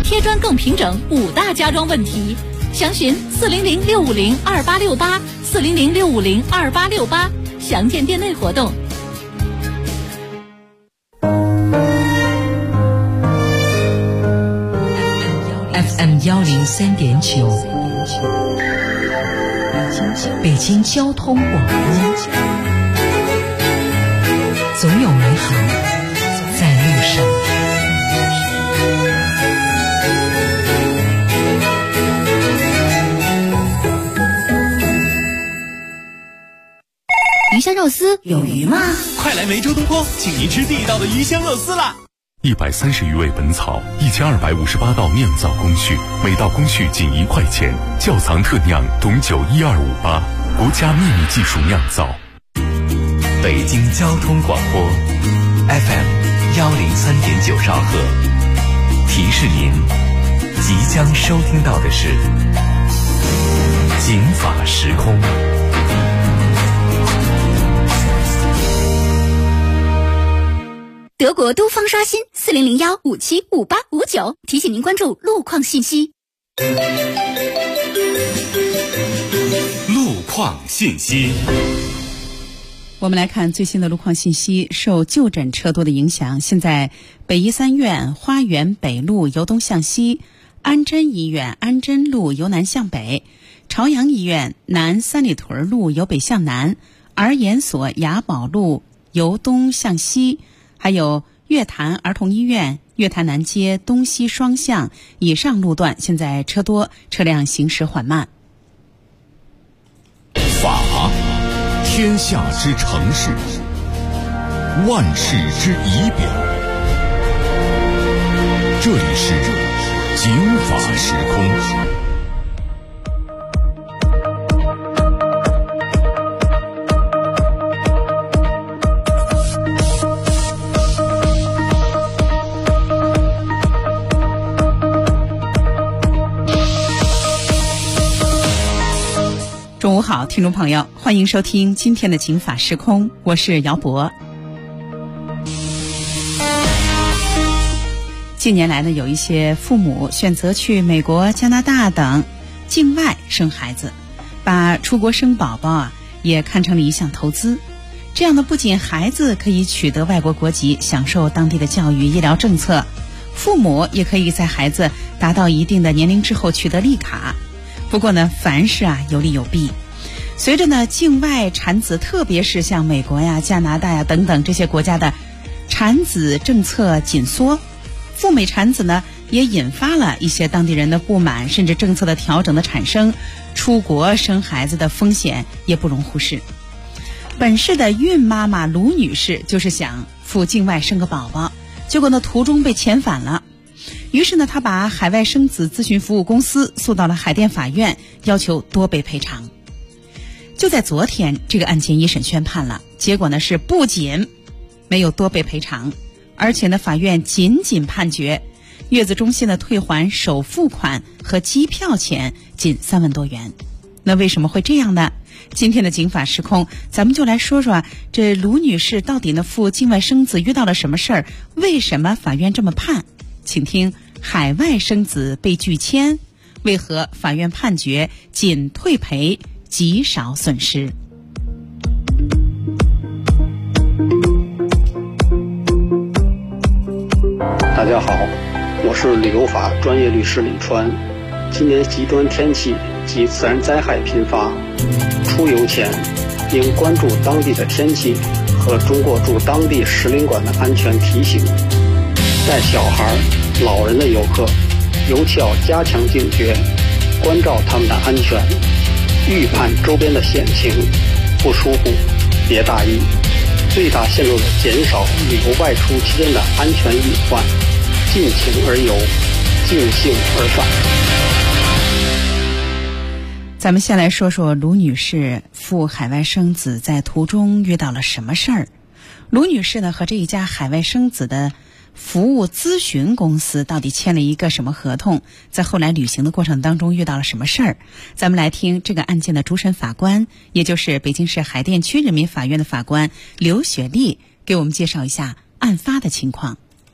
贴砖更平整5大家装问题。详询400-650-2868，400-650-2868，详见店内活动。 FM 103.9，北京交通广播，总有美好在路上。 鱼香肉丝有鱼吗？ 快来梅州东坡，请您吃地道的鱼香肉丝啦 ！130余味本草，1258道酿造工序，每道工序仅1块钱。窖藏特酿董酒12588，国家秘密技术酿造。 北京交通广播 FM 103.9兆赫，提示您即将收听到的是警法时空。 德国都方刷新4001575859，提醒您关注路况信息。 路况信息。 我们来看最新的路况信息。受就诊车多的影响，现在北医三院花园北路由东向西，安贞医院安贞路由南向北，朝阳医院南三里屯路由北向南，儿研所雅宝路由东向西，还有月坛儿童医院月坛南街东西双向以上路段现在车多，车辆行驶缓慢。 法，天下之城市，万事之仪表。这里是警法时空。 中午好，听众朋友，欢迎收听今天的警法时空，我是姚博。近年来呢，有一些父母选择去美国、加拿大等境外生孩子，把出国生宝宝也看成了一项投资。这样的不仅孩子可以取得外国国籍，享受当地的教育、医疗政策，父母也可以在孩子达到一定的年龄之后取得绿卡。不过呢，凡事有利有弊。随着呢境外产子，特别是像美国呀、加拿大呀等等这些国家的产子政策紧缩，赴美产子呢也引发了一些当地人的不满，甚至政策的调整的产生，出国生孩子的风险也不容忽视。本市的孕妈妈卢女士就是想赴境外生个宝宝，结果呢途中被遣返了。于是呢，他把海外生子咨询服务公司诉到了海淀法院，要求多倍赔偿。就在昨天，这个案件一审宣判了，结果呢是不仅没有多倍赔偿，而且呢法院仅判决月子中心的退还首付款和机票钱仅3万多元。那为什么会这样呢？今天的警法时空，咱们就来说说这卢女士到底呢赴境外生子遇到了什么事儿，为什么法院这么判？请听海外生子被拒签，为何法院判决仅退赔极少损失？ 大家好，我是旅游法专业律师李川。今年极端天气及自然灾害频发，出游前应关注当地的天气和中国驻当地使领馆的安全提醒。带小孩、老人的游客尤其要加强警觉，关照他们的安全，预判周边的险情，不疏忽，别大意，最大限度地减少旅游外出期间的安全隐患，尽情而游，尽兴而返。 咱们先来说说卢女士赴海外生子在途中遇到了什么事儿。卢女士呢和这一家海外生子的服务咨询公司到底签了一个什么合同，在后来履行的过程当中遇到了什么事儿？咱们来听这个案件的主审法官，也就是北京市海淀区人民法院的法官刘雪丽给我们介绍一下案发的情况。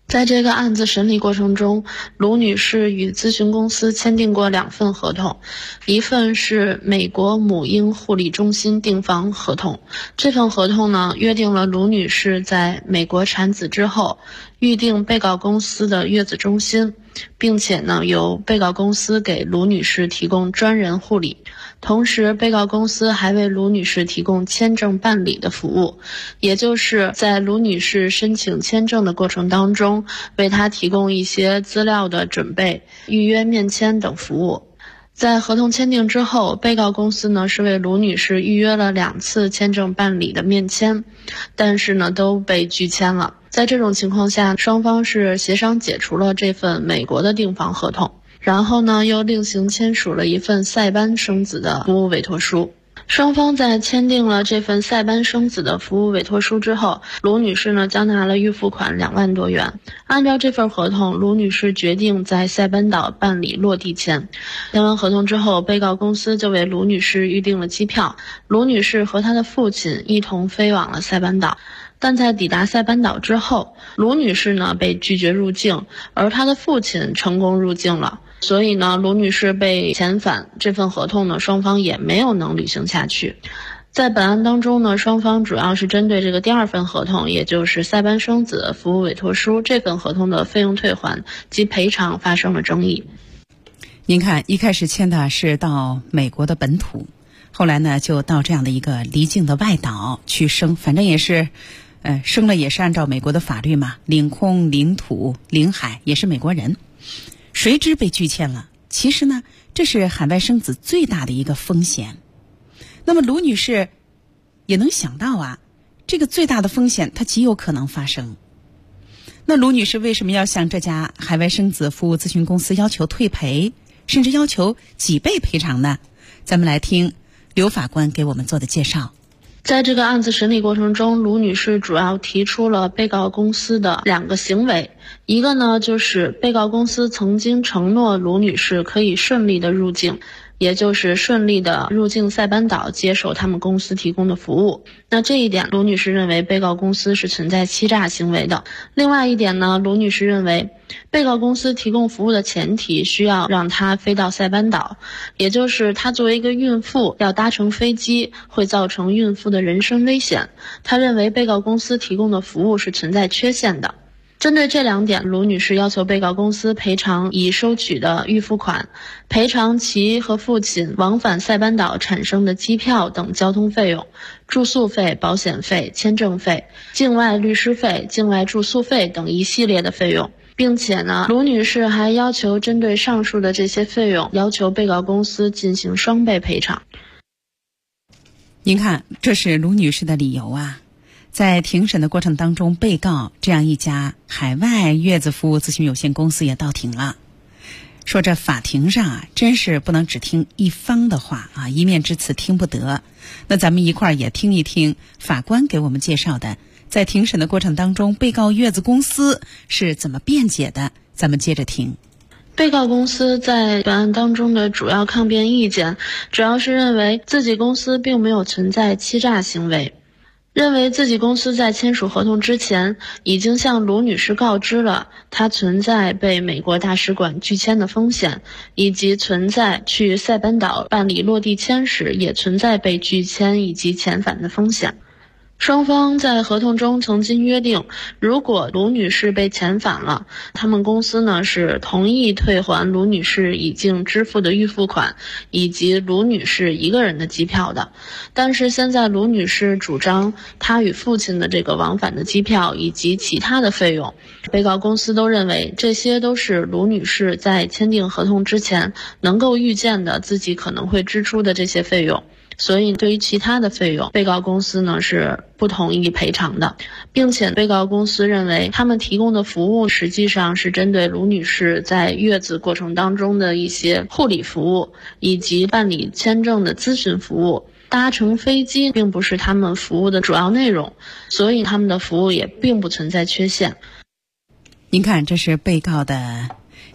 在这个案子审理过程中，卢女士与咨询公司签订过2份合同，一份是美国母婴护理中心订房合同。这份合同呢，约定了卢女士在美国产子之后，预定被告公司的月子中心，并且呢，由被告公司给卢女士提供专人护理。同时，被告公司还为卢女士提供签证办理的服务，也就是在卢女士申请签证的过程当中，为她提供一些资料的准备、预约面签等服务。在合同签订之后，被告公司呢是为卢女士预约了2次签证办理的面签，但是呢都被拒签了。在这种情况下，双方是协商解除了这份美国的订房合同，然后呢又另行签署了一份塞班生子的服务委托书。双方在签订了这份塞班生子的服务委托书之后，卢女士呢交纳了预付款2万多元。按照这份合同，卢女士决定在塞班岛办理落地签。签完合同之后，被告公司就为卢女士预订了机票，卢女士和她的父亲一同飞往了塞班岛。但在抵达塞班岛之后，卢女士呢被拒绝入境，而她的父亲成功入境了。所以呢，卢女士被遣返，这份合同呢，双方也没有能履行下去。在本案当中呢，双方主要是针对这个第2份合同，也就是塞班生子服务委托书这份合同的费用退还及赔偿发生了争议。 您看，一开始签的是到美国的本土，后来呢就到这样的一个离境的外岛去生，反正也是生了也是按照美国的法律嘛，领空、领土、领海也是美国人。谁知被拒签了。其实呢，这是海外生子最大的一个风险。那么卢女士也能想到啊，这个最大的风险它极有可能发生。那卢女士为什么要向这家海外生子服务咨询公司要求退赔，甚至要求几倍赔偿呢？咱们来听刘法官给我们做的介绍。 在这个案子审理过程中，卢女士主要提出了被告公司的2个行为。一个呢，就是被告公司曾经承诺卢女士可以顺利的入境，也就是顺利的入境塞班岛接受他们公司提供的服务。那这一点，卢女士认为被告公司是存在欺诈行为的。另外一点呢，卢女士认为被告公司提供服务的前提需要让她飞到塞班岛，也就是她作为一个孕妇要搭乘飞机会造成孕妇的人身危险。她认为被告公司提供的服务是存在缺陷的。针对这2点，卢女士要求被告公司赔偿已收取的预付款，赔偿其和父亲往返塞班岛产生的机票等交通费用、住宿费、保险费、签证费、境外律师费、境外住宿费等一系列的费用。并且呢，卢女士还要求针对上述的这些费用，要求被告公司进行双倍赔偿。 您看，这是卢女士的理由啊。在庭审的过程当中，被告这样一家海外月子服务咨询有限公司也到庭了，说这法庭上啊，真是不能只听一方的话啊，一面之词听不得。那咱们一块儿也听一听法官给我们介绍的，在庭审的过程当中，被告月子公司是怎么辩解的，咱们接着听。 被告公司在本案当中的主要抗辩意见，主要是认为自己公司并没有存在欺诈行为，认为自己公司在签署合同之前已经向卢女士告知了她存在被美国大使馆拒签的风险，以及存在去塞班岛办理落地签时也存在被拒签以及遣返的风险。双方在合同中曾经约定，如果卢女士被遣返了，他们公司呢是同意退还卢女士已经支付的预付款以及卢女士一个人的机票的。但是现在卢女士主张她与父亲的这个往返的机票以及其他的费用，被告公司都认为这些都是卢女士在签订合同之前能够预见的自己可能会支出的这些费用。所以对于其他的费用，被告公司呢是不同意赔偿的，并且被告公司认为他们提供的服务实际上是针对卢女士在月子过程当中的一些护理服务以及办理签证的咨询服务，搭乘飞机并不是他们服务的主要内容，所以他们的服务也并不存在缺陷。 您看，这是被告的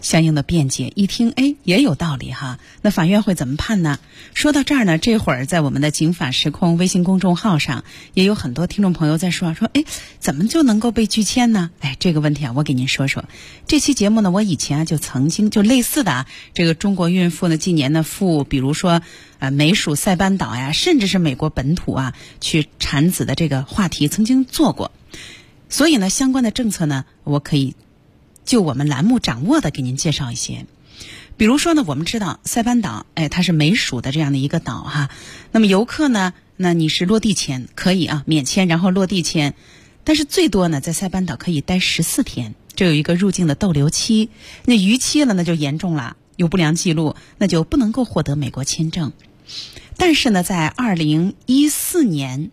相应的辩解。一听，哎，也有道理哈。那法院会怎么判呢？说到这儿呢，这会儿在我们的警法时空微信公众号上，也有很多听众朋友在说，哎，怎么就能够被拒签呢？哎，这个问题啊，我给您说说。这期节目呢，我以前啊就曾经就类似的这个中国孕妇呢，近年呢赴比如说美属塞班岛呀，甚至是美国本土啊去产子的这个话题曾经做过。所以呢，相关的政策呢，我可以就我们栏目掌握的给您介绍一些。比如说呢，我们知道塞班岛，哎，它是美属的这样的一个岛哈。那么游客呢，那你是落地签可以啊，免签然后落地签，但是最多呢在塞班岛可以待14天，这有一个入境的逗留期。那逾期了那就严重了，有不良记录，那就不能够获得美国签证。但是呢，在2014年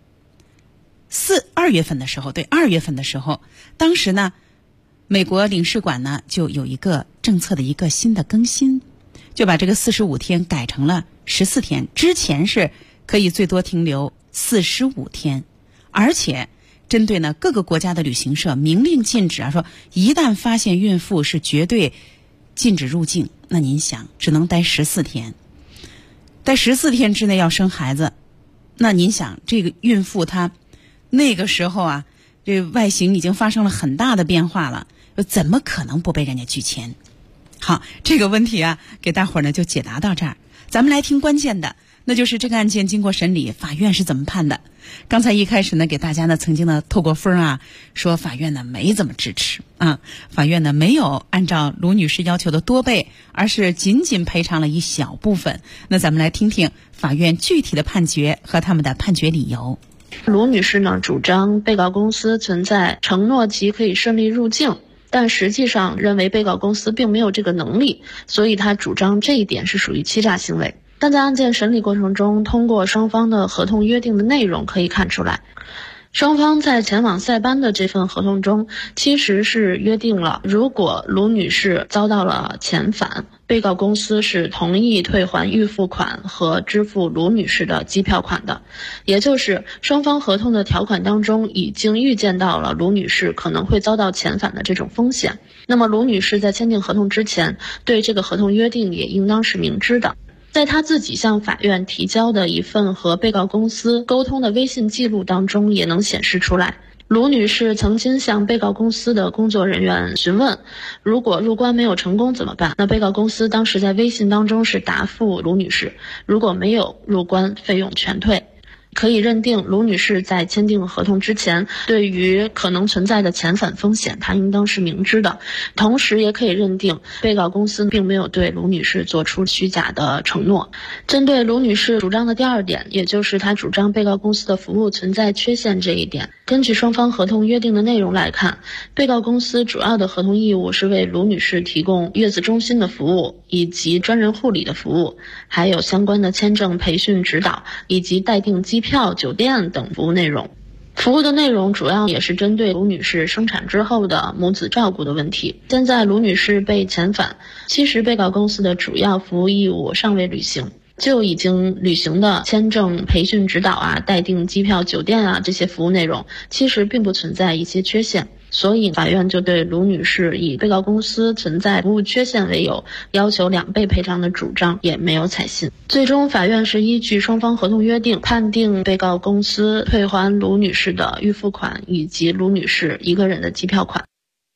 2月份的时候，当时呢，美国领事馆呢就有一个政策的一个新的更新，就把这个45天改成了14天。之前是可以最多停留45天，而且针对呢各个国家的旅行社明令禁止啊，说一旦发现孕妇是绝对禁止入境。那您想，只能待14天，在14天之内要生孩子，那您想这个孕妇她那个时候啊，这外形已经发生了很大的变化了，怎么可能不被人家拒签？好，这个问题啊，给大伙儿呢就解答到这儿。咱们来听关键的，那就是这个案件经过审理，法院是怎么判的。刚才一开始呢，给大家呢曾经呢透过风啊，说法院呢没怎么支持啊，法院呢没有按照卢女士要求的多倍，而是仅仅赔偿了一小部分。那咱们来听听法院具体的判决和他们的判决理由。 卢女士呢主张被告公司存在承诺其可以顺利入境，但实际上认为被告公司并没有这个能力，所以她主张这一点是属于欺诈行为。但在案件审理过程中，通过双方的合同约定的内容可以看出来，双方在前往塞班的这份合同中，其实是约定了，如果卢女士遭到了遣返，被告公司是同意退还预付款和支付卢女士的机票款的。也就是双方合同的条款当中已经预见到了卢女士可能会遭到遣返的这种风险。那么卢女士在签订合同之前，对这个合同约定也应当是明知的。在他自己向法院提交的一份和被告公司沟通的微信记录当中也能显示出来，卢女士曾经向被告公司的工作人员询问，如果入关没有成功怎么办？那被告公司当时在微信当中是答复卢女士，如果没有入关，费用全退。可以认定卢女士在签订合同之前，对于可能存在的遣返风险，她应当是明知的。同时也可以认定被告公司并没有对卢女士做出虚假的承诺。针对卢女士主张的第二点，也就是她主张被告公司的服务存在缺陷这一点，根据双方合同约定的内容来看，被告公司主要的合同义务是为卢女士提供月子中心的服务，以及专人护理的服务，还有相关的签证培训指导，以及待定机票、酒店等服务内容。服务的内容主要也是针对卢女士生产之后的母子照顾的问题。现在卢女士被遣返，其实被告公司的主要服务义务尚未履行，就已经履行的签证培训指导啊、待定机票、酒店啊这些服务内容，其实并不存在一些缺陷。所以法院就对卢女士以被告公司存在服务缺陷为由，要求2倍赔偿的主张也没有采信。最终法院是依据双方合同约定，判定被告公司退还卢女士的预付款以及卢女士一个人的机票款。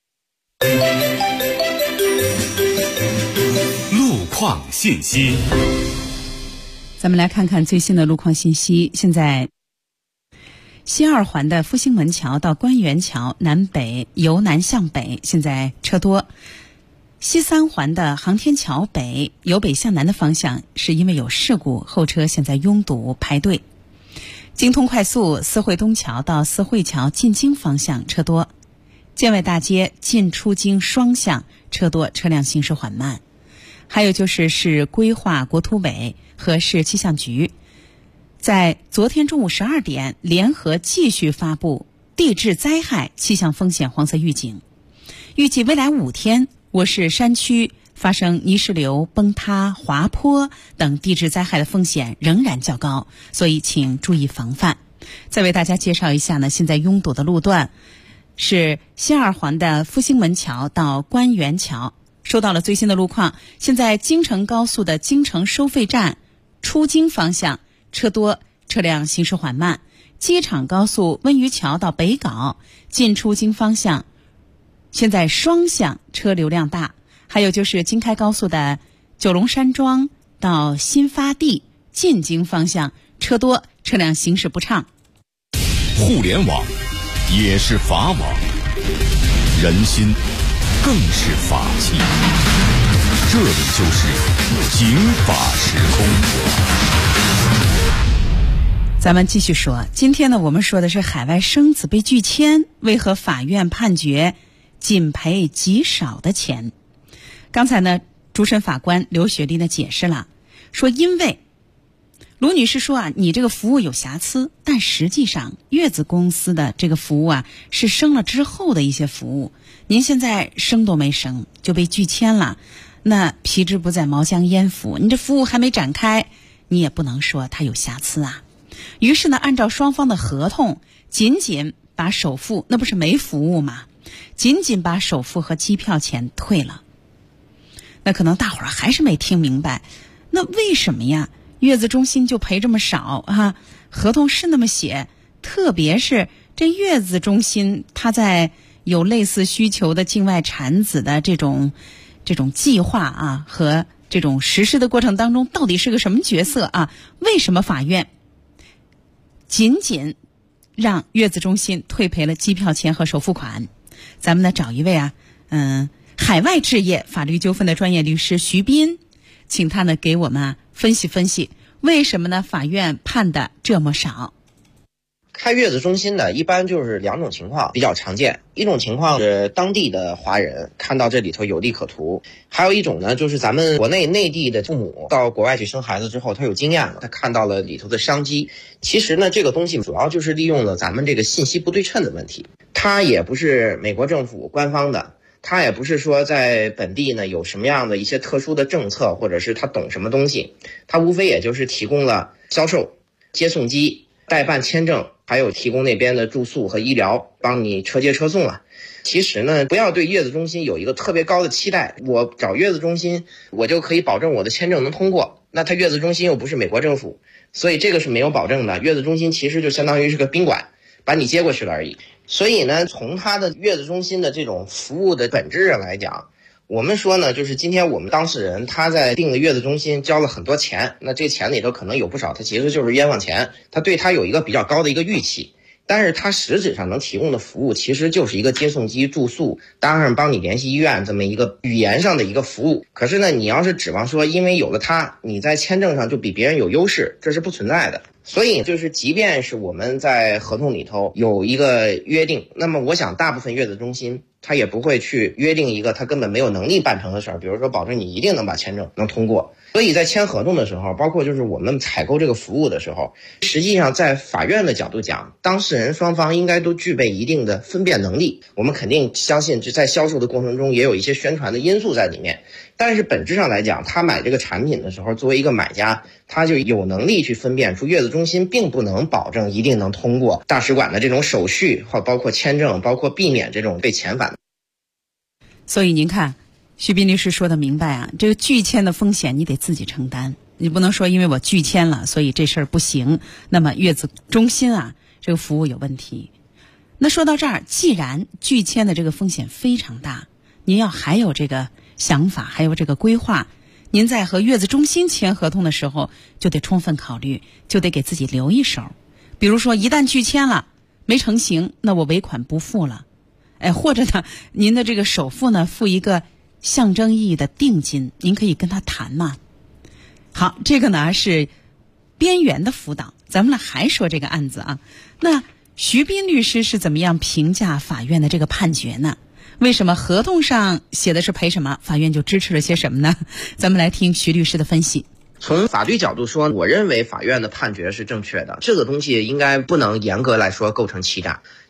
路况信息， 咱们来看看最新的路况信息。现在西2环的复兴门桥到官园桥南北由南向北现在车多，西3环的航天桥北由北向南的方向是因为有事故，后车现在拥堵排队。京通快速四惠东桥到四惠桥进京方向车多，建外大街进出京双向车多，车辆行驶缓慢。还有就是市规划国土委和市气象局在昨天中午12点联合继续发布地质灾害气象风险黄色预警，预计未来5天我市山区发生泥石流、崩塌、滑坡等地质灾害的风险仍然较高，所以请注意防范。再为大家介绍一下呢，现在拥堵的路段是西2环的复兴门桥到官园桥收到了最新的路况，现在京承高速的京承收费站出京方向车多，车辆行驶缓慢。机场高速温榆桥到北碏进出京方向现在双向车流量大。还有就是京开高速的九龙山庄到新发地进京方向车多，车辆行驶不畅。 互联网也是法网，人心更是法器。这里就是警法时空。 咱们继续说，今天呢，我们说的是海外生子被拒签，为何法院判决仅赔极少的钱？刚才呢，主审法官刘雪丽呢解释了，说因为卢女士说你这个服务有瑕疵，但实际上月子公司的这个服务是生了之后的一些服务，您现在生都没生就被拒签了，那皮之不在毛将焉附，你这服务还没展开，你也不能说它有瑕疵啊。于是呢，按照双方的合同，仅把首付，那不是没服务吗？仅把首付和机票钱退了。那可能大伙儿还是没听明白，那为什么呀？月子中心就赔这么少啊？合同是那么写，特别是这月子中心，它在有类似需求的境外产子的这种计划和这种实施的过程当中，到底是个什么角色啊？为什么法院仅让月子中心退赔了机票钱和首付款？咱们呢找一位海外置业法律纠纷的专业律师徐斌，请他呢给我们分析分析，为什么呢法院判的这么少？ 开月子中心呢，一般就是两种情况比较常见。一种情况是当地的华人看到这里头有利可图，还有一种呢，就是咱们国内内地的父母到国外去生孩子之后，他有经验了，他看到了里头的商机。其实呢，这个东西主要就是利用了咱们这个信息不对称的问题。它也不是美国政府官方的，他也不是说在本地呢有什么样的一些特殊的政策，或者是他懂什么东西，他无非也就是提供了销售、接送机、代办签证，还有提供那边的住宿和医疗，帮你车接车送啊。其实呢，不要对月子中心有一个特别高的期待，我找月子中心我就可以保证我的签证能通过，那他月子中心又不是美国政府，所以这个是没有保证的。月子中心其实就相当于是个宾馆，把你接过去了而已。所以呢，从他的月子中心的这种服务的本质上来讲，我们说呢，就是今天我们当事人他在订的月子中心交了很多钱，那这钱里头可能有不少他其实就是冤枉钱，他对他有一个比较高的一个预期，但是他实质上能提供的服务其实就是一个接送机、住宿，当然帮你联系医院这么一个语言上的一个服务。可是呢，你要是指望说因为有了他，你在签证上就比别人有优势，这是不存在的。所以就是即便是我们在合同里头有一个约定，那么我想大部分月子中心他也不会去约定一个他根本没有能力办成的事儿，比如说保证你一定能把签证能通过。所以在签合同的时候，包括就是我们采购这个服务的时候，实际上在法院的角度讲，当事人双方应该都具备一定的分辨能力。我们肯定相信在销售的过程中也有一些宣传的因素在里面，但是本质上来讲，他买这个产品的时候，作为一个买家，他就有能力去分辨出月子中心并不能保证一定能通过大使馆的这种手续，或包括签证，包括避免这种被遣返。 所以您看，徐斌律师说的明白这个拒签的风险你得自己承担，你不能说因为我拒签了，所以这事儿不行，那么月子中心这个服务有问题。那说到这儿，既然拒签的这个风险非常大，您要还有这个想法，还有这个规划，您在和月子中心签合同的时候就得充分考虑，就得给自己留一手。比如说一旦拒签了没成型，那我尾款不付了，或者呢您的这个首付呢付一个象征意义的定金，您可以跟他谈嘛。好，这个呢是边缘的辅导，咱们呢还说这个案子那徐斌律师是怎么样评价法院的这个判决呢？为什么合同上写的是赔什么，法院就支持了些什么呢？咱们来听徐律师的分析。 从法律角度说，我认为法院的判决是正确的，这个东西应该不能严格来说构成欺诈。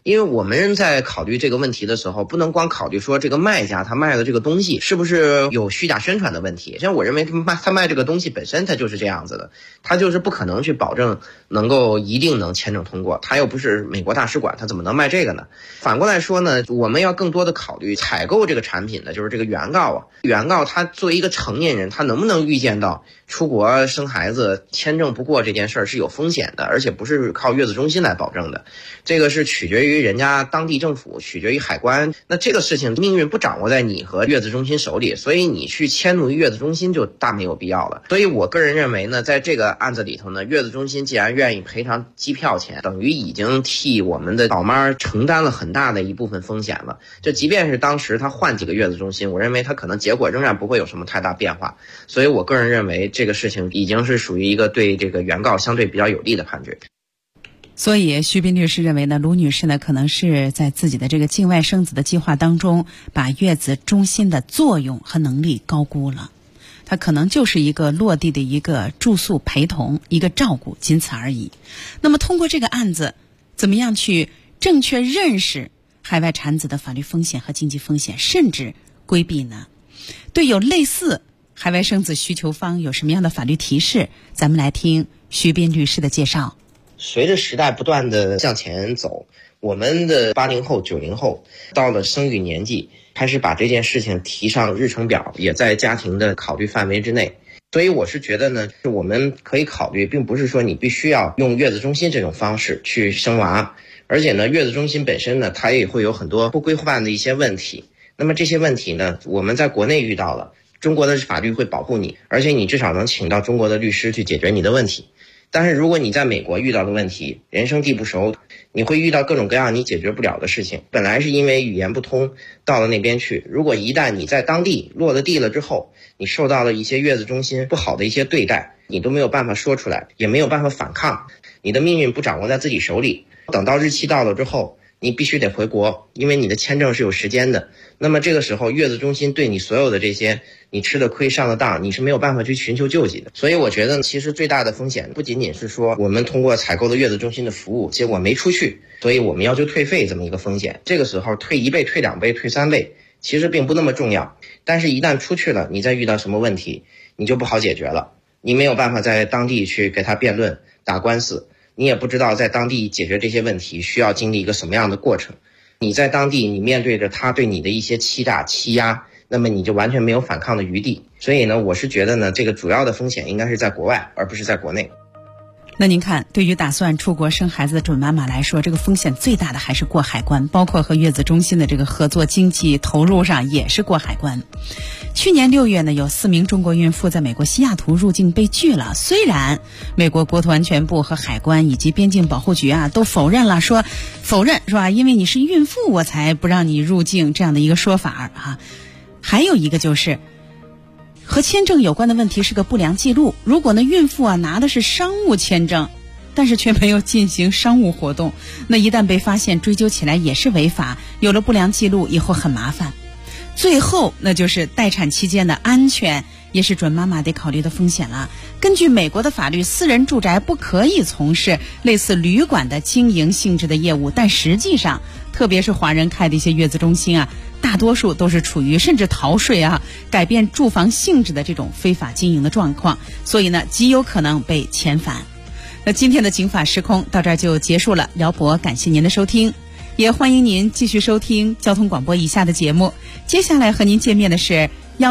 因为我们在考虑这个问题的时候，不能光考虑说这个卖家他卖的这个东西是不是有虚假宣传的问题。像我认为他卖这个东西本身他就是这样子的，他就是不可能去保证能够一定能签证通过，他又不是美国大使馆，他怎么能卖这个呢？反过来说呢，我们要更多的考虑采购这个产品的就是这个原告原告他作为一个成年人，他能不能预见到出国生孩子签证不过这件事儿是有风险的，而且不是靠月子中心来保证的，这个是取决于人家当地政府，取决于海关。那这个事情命运不掌握在你和月子中心手里，所以你去迁怒于月子中心就大没有必要了。所以我个人认为呢，在这个案子里头呢，月子中心既然愿意赔偿机票钱，等于已经替我们的宝妈承担了很大的一部分风险了。就即便是当时他换几个月子中心，我认为他可能结果仍然不会有什么太大变化。所以我个人认为这个事情已经是属于一个对这个原告相对比较有利的判决。 所以徐斌律师认为呢，卢女士呢可能是在自己的这个境外生子的计划当中，把月子中心的作用和能力高估了。她可能就是一个落地的一个住宿陪同，一个照顾，仅此而已。那么通过这个案子，怎么样去正确认识海外产子的法律风险和经济风险，甚至规避呢？对有类似海外生子需求方有什么样的法律提示？咱们来听徐斌律师的介绍。 随着时代不断的向前走，我们的80后、90后到了生育年纪，开始把这件事情提上日程表，也在家庭的考虑范围之内。所以我是觉得呢，我们可以考虑，并不是说你必须要用月子中心这种方式去生娃，而且呢，月子中心本身呢，它也会有很多不规范的一些问题。那么这些问题呢，我们在国内遇到了，中国的法律会保护你，而且你至少能请到中国的律师去解决你的问题。但是如果你在美国遇到的问题，人生地不熟，你会遇到各种各样你解决不了的事情。本来是因为语言不通，到了那边去，如果一旦你在当地落了地了之后，你受到了一些月子中心不好的一些对待，你都没有办法说出来，也没有办法反抗，你的命运不掌握在自己手里。等到日期到了之后，你必须得回国，因为你的签证是有时间的。那么这个时候月子中心对你所有的这些你吃的亏上的当，你是没有办法去寻求救济的。所以我觉得其实最大的风险不仅仅是说我们通过采购了月子中心的服务，结果没出去，所以我们要求退费这么一个风险。这个时候退1倍、退2倍、退3倍其实并不那么重要，但是一旦出去了，你再遇到什么问题你就不好解决了。你没有办法在当地去给他辩论打官司，你也不知道在当地解决这些问题需要经历一个什么样的过程。你在当地你面对着他对你的一些欺诈欺压，那么你就完全没有反抗的余地。所以呢，我是觉得呢，这个主要的风险应该是在国外，而不是在国内。 那您看，对于打算出国生孩子的准妈妈来说，这个风险最大的还是过海关，包括和月子中心的这个合作经济投入上也是过海关。去年6月呢，有4名中国孕妇在美国西雅图入境被拒了。虽然美国国土安全部和海关以及边境保护局都否认了，说是吧？因为你是孕妇，我才不让你入境这样的一个说法啊。还有一个就是和签证有关的问题是个不良记录。如果呢孕妇拿的是商务签证，但是却没有进行商务活动，那一旦被发现追究起来也是违法，有了不良记录以后很麻烦。最后那就是待产期间的安全，也是准妈妈得考虑的风险了。根据美国的法律，私人住宅不可以从事类似旅馆的经营性质的业务，但实际上特别是华人开的一些月子中心大多数都是处于甚至逃税改变住房性质的这种非法经营的状况，所以呢极有可能被遣返。那今天的警法时空到这儿就结束了，姚博感谢您的收听，也欢迎您继续收听交通广播以下的节目。接下来和您见面的是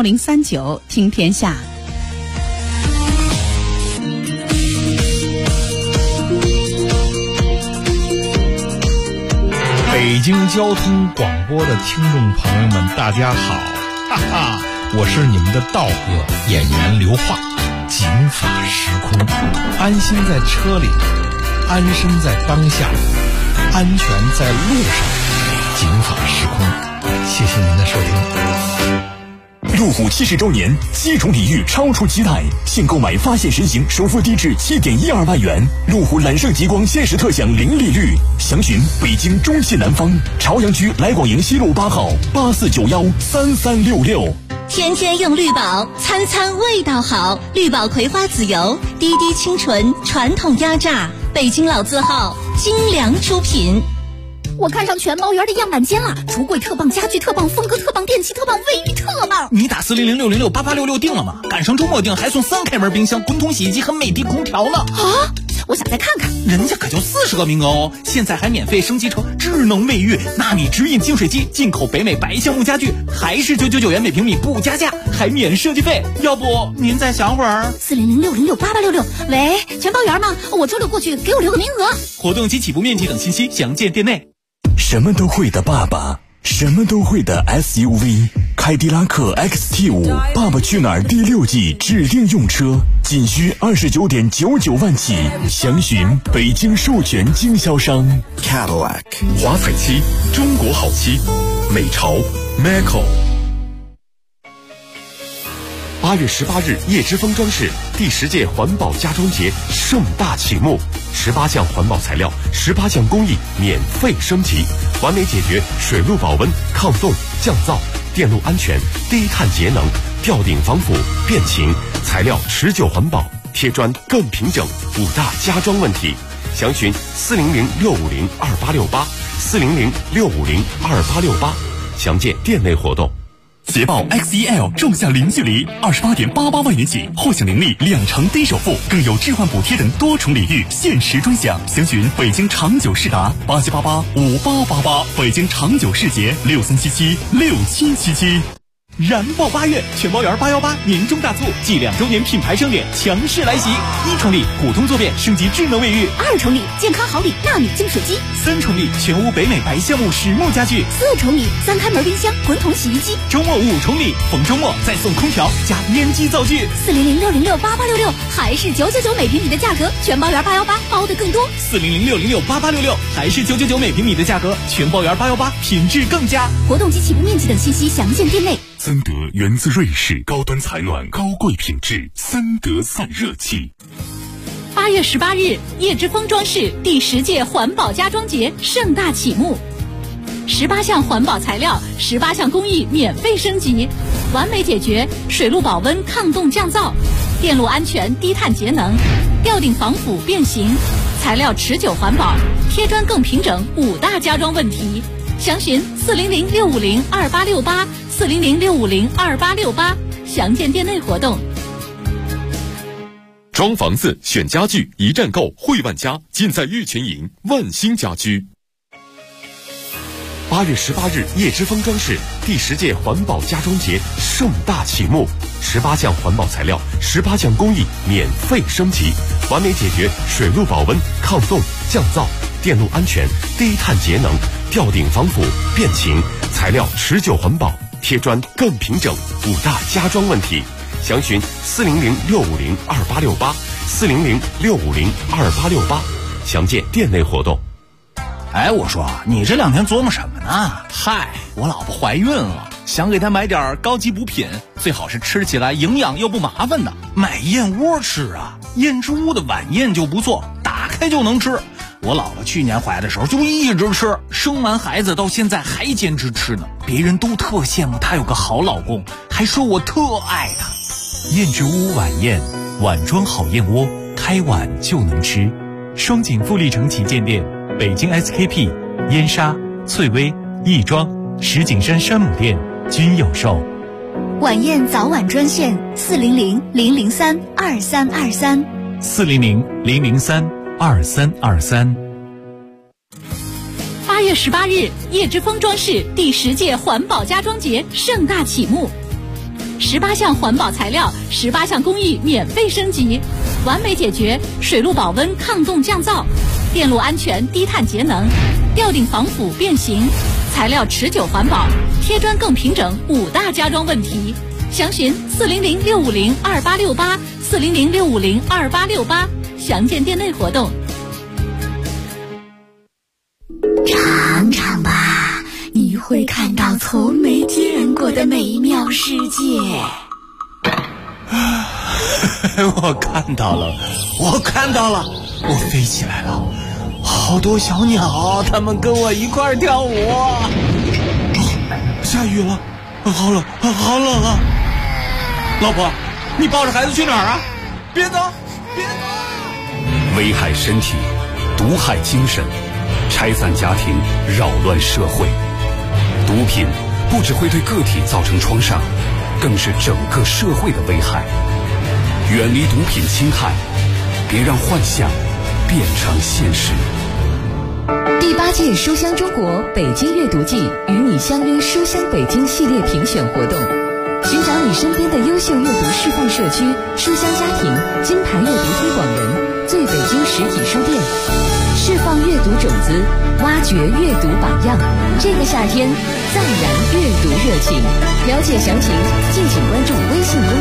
1039听天下。 北京交通广播的听众朋友们大家好，哈哈，我是你们的道哥演员刘化。警法时空，安心在车里，安身在当下，安全在路上。警法时空，谢谢您的收听。 路虎70周年，7重礼遇超出期待，现购买发现神行首付低至7.12万元，路虎揽胜极光限时特享零利率。详询北京中西南方朝阳区来广营西路8号84913366。 天天用绿宝，餐餐味道好。绿宝葵花籽油，滴滴清纯，传统压榨，北京老字号，精良出品。 我看上全猫园的样板间了，橱柜特棒，家具特棒，风格特棒，电器特棒，卫浴特棒。 你打400-606-8866订了吗？赶上周末订还送3开门冰箱、滚筒洗衣机和美的空调呢。 啊，我想再看看。 人家可就40个名额哦，现在还免费升级成智能卫浴、纳米直饮净水机，进口北美白橡木家具，还是999元每平米不加价，还免设计费。要不您再想会儿 ？400-606-8866。喂，全包园吗？我周六过去，给我留个名额。 活动及起步面积等信息详见店内。 什么都会的爸爸，什么都会的 SUV， 凯迪拉克 XT5 爸爸去哪儿第6季指定用车，仅需29.99万起，详询北京授权经销商 Cadillac。 华彩漆，中国好漆，美潮 Macco。 8月18日，叶之峰装饰第10届环保家装节盛大启幕，18项环保材料，18项工艺免费升级，完美解决水路保温、抗冻、降噪、电路安全、低碳节能、吊顶防腐、变形，材料持久环保，贴砖更平整，5大家装问题。详询400-650-2868，400-650-2868，详见店内活动。捷豹 XEL 重享零距离，28.88万元起，或享零利2成低首付，更有置换补贴等多重礼遇，限时专享。详询北京长久世达87885888，北京长久世捷63776777。燃爆8月，全包园818年终大促暨2周年品牌盛典强势来袭！1重礼普通坐便升级智能卫浴 ，2重礼健康好礼纳米净水机 ，3重礼全屋北美白橡木实木家具 ，4重礼3开门冰箱、滚筒洗衣机。 周末5重礼，逢周末再送空调加粘机灶具。 400-606-8866，还是999每平米的价格，全包园818包的更多。 400-606-8866，还是999每平米的价格，全包园818品质更佳。 活动及起步面积等信息详见店内。 森德源自瑞士，高端采暖，高贵品质，森德散热器。 8月18日，叶之峰装饰第10届环保家装节盛大启幕，18项环保材料，18项工艺免费升级，完美解决水路保温、抗冻降噪、电路安全、低碳节能、吊顶防腐变形，材料持久环保，贴砖更平整，5大家装问题。详询400-650-2868，400-650-2868，详见店内活动。 装房子选家具，一站购汇万家，尽在玉泉营万兴家居。8月18日，叶之峰装饰第10届环保家装节盛大启幕，18项环保材料，18项工艺免费升级，完美解决水路保温、抗冻、降噪、电路安全、低碳节能、吊顶防腐、变形，材料持久环保，贴砖更平整，5大家装问题。详询400-650-2868，400-650-2868，详见店内活动。 哎，我说你这2天琢磨什么呢？嗨，我老婆怀孕了，想给她买点高级补品，最好是吃起来营养又不麻烦的。买燕窝吃啊，燕之屋的晚宴就不错，打开就能吃。我姥姥去年怀的时候就一直吃，生完孩子到现在还坚持吃呢。别人都特羡慕她有个好老公，还说我特爱她。 燕之屋晚宴，碗装好燕窝，开碗就能吃。双井富力城旗舰店、北京 SKP、燕莎、翠微、亦庄、石景山山姆店均有售。 晚宴早晚专线400-003-2323 400-003-2323。 8月18日，叶之峰装饰第10届环保家装节盛大启幕，18项环保材料，18项工艺免费升级，完美解决水路保温、抗冻降噪、电路安全、低碳节能、吊顶防腐变形，材料持久环保，贴砖更平整，5大家装问题。详询400-650-2868，400-650-2868，详见店内活动。 尝尝吧，你会看到从没见过的美妙世界。 我看到了，我飞起来了，好多小鸟，它们跟我一块跳舞。下雨了，好冷啊！老婆，你抱着孩子去哪儿啊？别走！ 危害身体，毒害精神。 拆散家庭，扰乱社会。毒品不只会对个体造成创伤，更是整个社会的危害。远离毒品侵害，别让幻想变成现实。 第8届书香中国北京阅读季与你相约书香北京系列评选活动，寻找你身边的优秀阅读示范社区、书香家庭、金牌阅读推广人，最北京实体书店，释放阅读种子，挖掘阅读榜样。这个夏天，再燃阅读热情。了解详情，敬请关注微信公